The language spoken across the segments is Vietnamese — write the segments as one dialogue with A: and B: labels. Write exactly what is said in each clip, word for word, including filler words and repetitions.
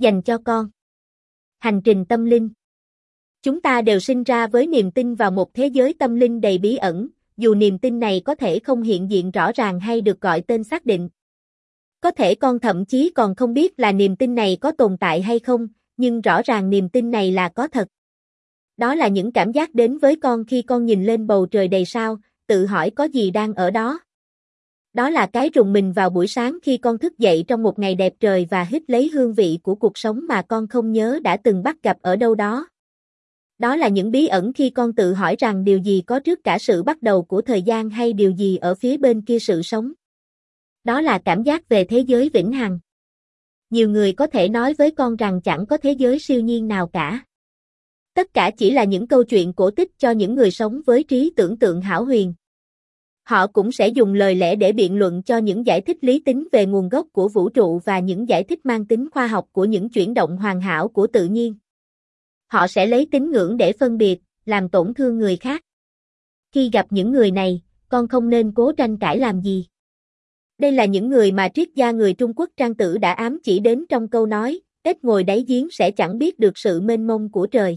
A: dành cho con. Hành trình tâm linh. Chúng ta đều sinh ra với niềm tin vào một thế giới tâm linh đầy bí ẩn, dù niềm tin này có thể không hiện diện rõ ràng hay được gọi tên xác định. Có thể con thậm chí còn không biết là niềm tin này có tồn tại hay không, nhưng rõ ràng niềm tin này là có thật. Đó là những cảm giác đến với con khi con nhìn lên bầu trời đầy sao, tự hỏi có gì đang ở đó. Đó là cái rùng mình vào buổi sáng khi con thức dậy trong một ngày đẹp trời và hít lấy hương vị của cuộc sống mà con không nhớ đã từng bắt gặp ở đâu đó. Đó là những bí ẩn khi con tự hỏi rằng điều gì có trước cả sự bắt đầu của thời gian hay điều gì ở phía bên kia sự sống. Đó là cảm giác về thế giới vĩnh hằng. Nhiều người có thể nói với con rằng chẳng có thế giới siêu nhiên nào cả. Tất cả chỉ là những câu chuyện cổ tích cho những người sống với trí tưởng tượng hão huyền. Họ cũng sẽ dùng lời lẽ để biện luận cho những giải thích lý tính về nguồn gốc của vũ trụ và những giải thích mang tính khoa học của những chuyển động hoàn hảo của tự nhiên. Họ sẽ lấy tín ngưỡng để phân biệt, làm tổn thương người khác. Khi gặp những người này, con không nên cố tranh cãi làm gì. Đây là những người mà triết gia người Trung Quốc Trang Tử đã ám chỉ đến trong câu nói, ếch ngồi đáy giếng sẽ chẳng biết được sự mênh mông của trời.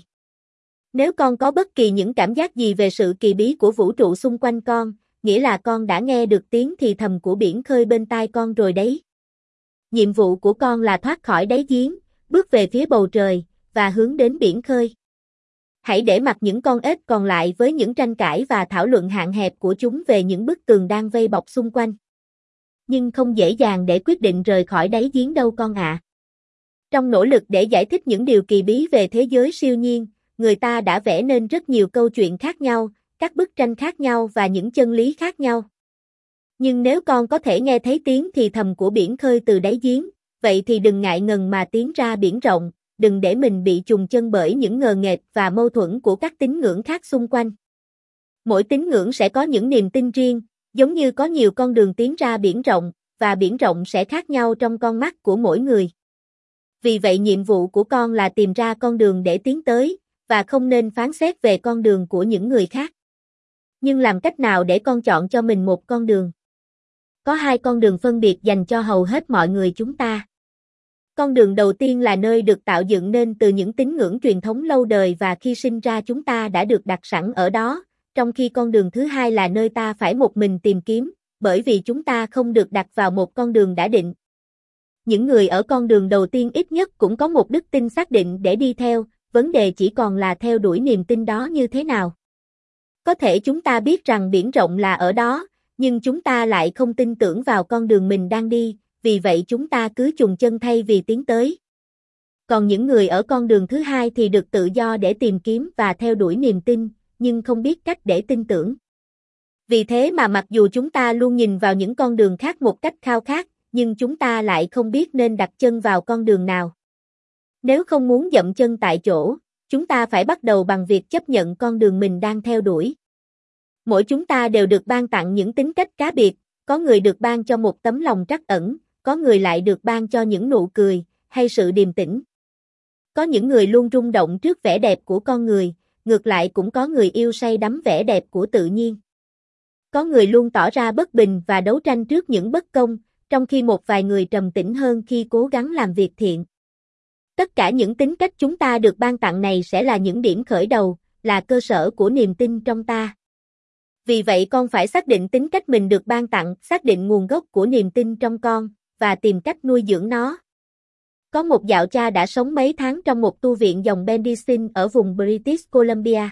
A: Nếu con có bất kỳ những cảm giác gì về sự kỳ bí của vũ trụ xung quanh con, nghĩa là con đã nghe được tiếng thì thầm của biển khơi bên tai con rồi đấy. Nhiệm vụ của con là thoát khỏi đáy giếng, bước về phía bầu trời, và hướng đến biển khơi. Hãy để mặc những con ếch còn lại với những tranh cãi và thảo luận hạn hẹp của chúng về những bức tường đang vây bọc xung quanh. Nhưng không dễ dàng để quyết định rời khỏi đáy giếng đâu con ạ. À. Trong nỗ lực để giải thích những điều kỳ bí về thế giới siêu nhiên, người ta đã vẽ nên rất nhiều câu chuyện khác nhau, các bức tranh khác nhau và những chân lý khác nhau. Nhưng nếu con có thể nghe thấy tiếng thì thầm của biển khơi từ đáy giếng, vậy thì đừng ngại ngần mà tiến ra biển rộng, đừng để mình bị trùng chân bởi những ngờ nghệch và mâu thuẫn của các tín ngưỡng khác xung quanh. Mỗi tín ngưỡng sẽ có những niềm tin riêng, giống như có nhiều con đường tiến ra biển rộng, và biển rộng sẽ khác nhau trong con mắt của mỗi người. Vì vậy nhiệm vụ của con là tìm ra con đường để tiến tới, và không nên phán xét về con đường của những người khác. Nhưng làm cách nào để con chọn cho mình một con đường? Có hai con đường phân biệt dành cho hầu hết mọi người chúng ta. Con đường đầu tiên là nơi được tạo dựng nên từ những tín ngưỡng truyền thống lâu đời và khi sinh ra chúng ta đã được đặt sẵn ở đó, trong khi con đường thứ hai là nơi ta phải một mình tìm kiếm, bởi vì chúng ta không được đặt vào một con đường đã định. Những người ở con đường đầu tiên ít nhất cũng có một đức tin xác định để đi theo, vấn đề chỉ còn là theo đuổi niềm tin đó như thế nào. Có thể chúng ta biết rằng biển rộng là ở đó, nhưng chúng ta lại không tin tưởng vào con đường mình đang đi, vì vậy chúng ta cứ chùng chân thay vì tiến tới. Còn những người ở con đường thứ hai thì được tự do để tìm kiếm và theo đuổi niềm tin, nhưng không biết cách để tin tưởng. Vì thế mà mặc dù chúng ta luôn nhìn vào những con đường khác một cách khao khát, nhưng chúng ta lại không biết nên đặt chân vào con đường nào. Nếu không muốn dậm chân tại chỗ, chúng ta phải bắt đầu bằng việc chấp nhận con đường mình đang theo đuổi. Mỗi chúng ta đều được ban tặng những tính cách cá biệt, có người được ban cho một tấm lòng trắc ẩn, có người lại được ban cho những nụ cười, hay sự điềm tĩnh. Có những người luôn rung động trước vẻ đẹp của con người, ngược lại cũng có người yêu say đắm vẻ đẹp của tự nhiên. Có người luôn tỏ ra bất bình và đấu tranh trước những bất công, trong khi một vài người trầm tĩnh hơn khi cố gắng làm việc thiện. Tất cả những tính cách chúng ta được ban tặng này sẽ là những điểm khởi đầu, là cơ sở của niềm tin trong ta. Vì vậy con phải xác định tính cách mình được ban tặng, xác định nguồn gốc của niềm tin trong con, và tìm cách nuôi dưỡng nó. Có một dạo cha đã sống mấy tháng trong một tu viện dòng Benedictine ở vùng British Columbia.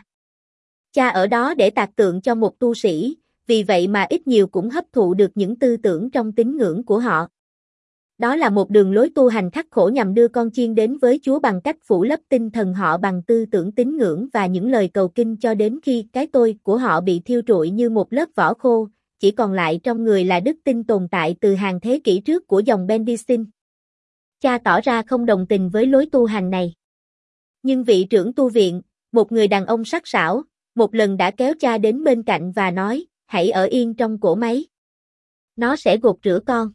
A: Cha ở đó để tạc tượng cho một tu sĩ, vì vậy mà ít nhiều cũng hấp thụ được những tư tưởng trong tín ngưỡng của họ. Đó là một đường lối tu hành khắc khổ nhằm đưa con chiên đến với Chúa bằng cách phủ lấp tinh thần họ bằng tư tưởng tín ngưỡng và những lời cầu kinh cho đến khi cái tôi của họ bị thiêu trụi như một lớp vỏ khô, chỉ còn lại trong người là đức tin tồn tại từ hàng thế kỷ trước của dòng Benedictine. Cha tỏ ra không đồng tình với lối tu hành này. Nhưng vị trưởng tu viện, một người đàn ông sắc sảo, một lần đã kéo cha đến bên cạnh và nói, hãy ở yên trong cỗ máy. Nó sẽ gột rửa con.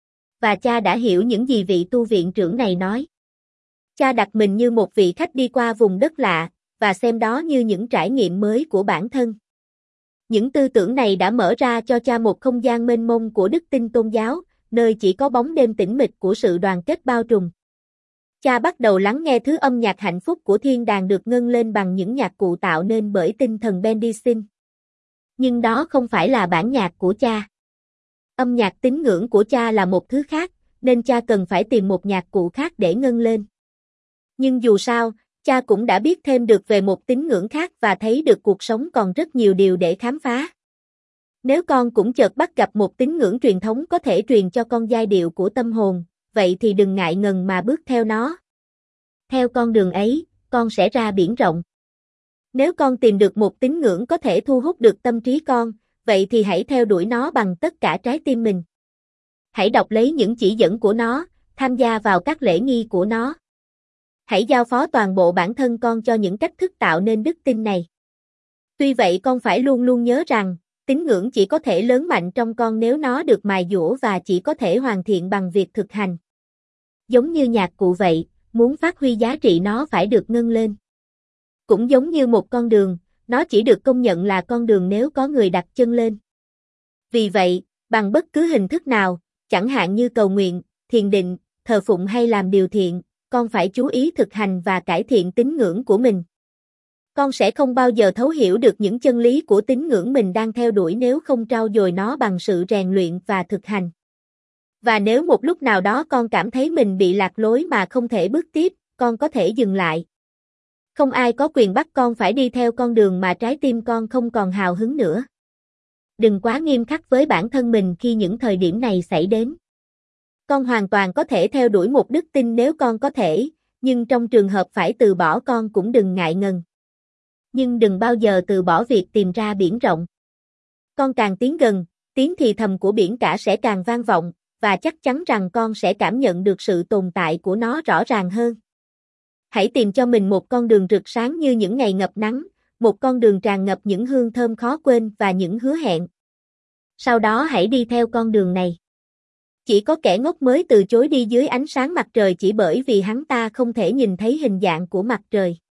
A: Và cha đã hiểu những gì vị tu viện trưởng này nói. Cha đặt mình như một vị khách đi qua vùng đất lạ, và xem đó như những trải nghiệm mới của bản thân. Những tư tưởng này đã mở ra cho cha một không gian mênh mông của đức tin tôn giáo, nơi chỉ có bóng đêm tĩnh mịch của sự đoàn kết bao trùm. Cha bắt đầu lắng nghe thứ âm nhạc hạnh phúc của thiên đàng được ngân lên bằng những nhạc cụ tạo nên bởi tinh thần Bendicin. Nhưng đó không phải là bản nhạc của cha. Âm nhạc tín ngưỡng của cha là một thứ khác, nên cha cần phải tìm một nhạc cụ khác để ngân lên. Nhưng dù sao, cha cũng đã biết thêm được về một tín ngưỡng khác và thấy được cuộc sống còn rất nhiều điều để khám phá. Nếu con cũng chợt bắt gặp một tín ngưỡng truyền thống có thể truyền cho con giai điệu của tâm hồn, vậy thì đừng ngại ngần mà bước theo nó. Theo con đường ấy, con sẽ ra biển rộng. Nếu con tìm được một tín ngưỡng có thể thu hút được tâm trí con, vậy thì hãy theo đuổi nó bằng tất cả trái tim mình. Hãy đọc lấy những chỉ dẫn của nó, tham gia vào các lễ nghi của nó. Hãy giao phó toàn bộ bản thân con cho những cách thức tạo nên đức tin này. Tuy vậy con phải luôn luôn nhớ rằng, tín ngưỡng chỉ có thể lớn mạnh trong con nếu nó được mài dũa và chỉ có thể hoàn thiện bằng việc thực hành. Giống như nhạc cụ vậy, muốn phát huy giá trị nó phải được ngân lên. Cũng giống như một con đường, nó chỉ được công nhận là con đường nếu có người đặt chân lên. Vì vậy, bằng bất cứ hình thức nào, chẳng hạn như cầu nguyện, thiền định, thờ phụng hay làm điều thiện, con phải chú ý thực hành và cải thiện tín ngưỡng của mình. Con sẽ không bao giờ thấu hiểu được những chân lý của tín ngưỡng mình đang theo đuổi nếu không trau dồi nó bằng sự rèn luyện và thực hành. Và nếu một lúc nào đó con cảm thấy mình bị lạc lối mà không thể bước tiếp, con có thể dừng lại. Không ai có quyền bắt con phải đi theo con đường mà trái tim con không còn hào hứng nữa. Đừng quá nghiêm khắc với bản thân mình khi những thời điểm này xảy đến. Con hoàn toàn có thể theo đuổi một đức tin nếu con có thể, nhưng trong trường hợp phải từ bỏ con cũng đừng ngại ngần. Nhưng đừng bao giờ từ bỏ việc tìm ra biển rộng. Con càng tiến gần, tiếng thì thầm của biển cả sẽ càng vang vọng, và chắc chắn rằng con sẽ cảm nhận được sự tồn tại của nó rõ ràng hơn. Hãy tìm cho mình một con đường rực sáng như những ngày ngập nắng, một con đường tràn ngập những hương thơm khó quên và những hứa hẹn. Sau đó hãy đi theo con đường này. Chỉ có kẻ ngốc mới từ chối đi dưới ánh sáng mặt trời chỉ bởi vì hắn ta không thể nhìn thấy hình dạng của mặt trời.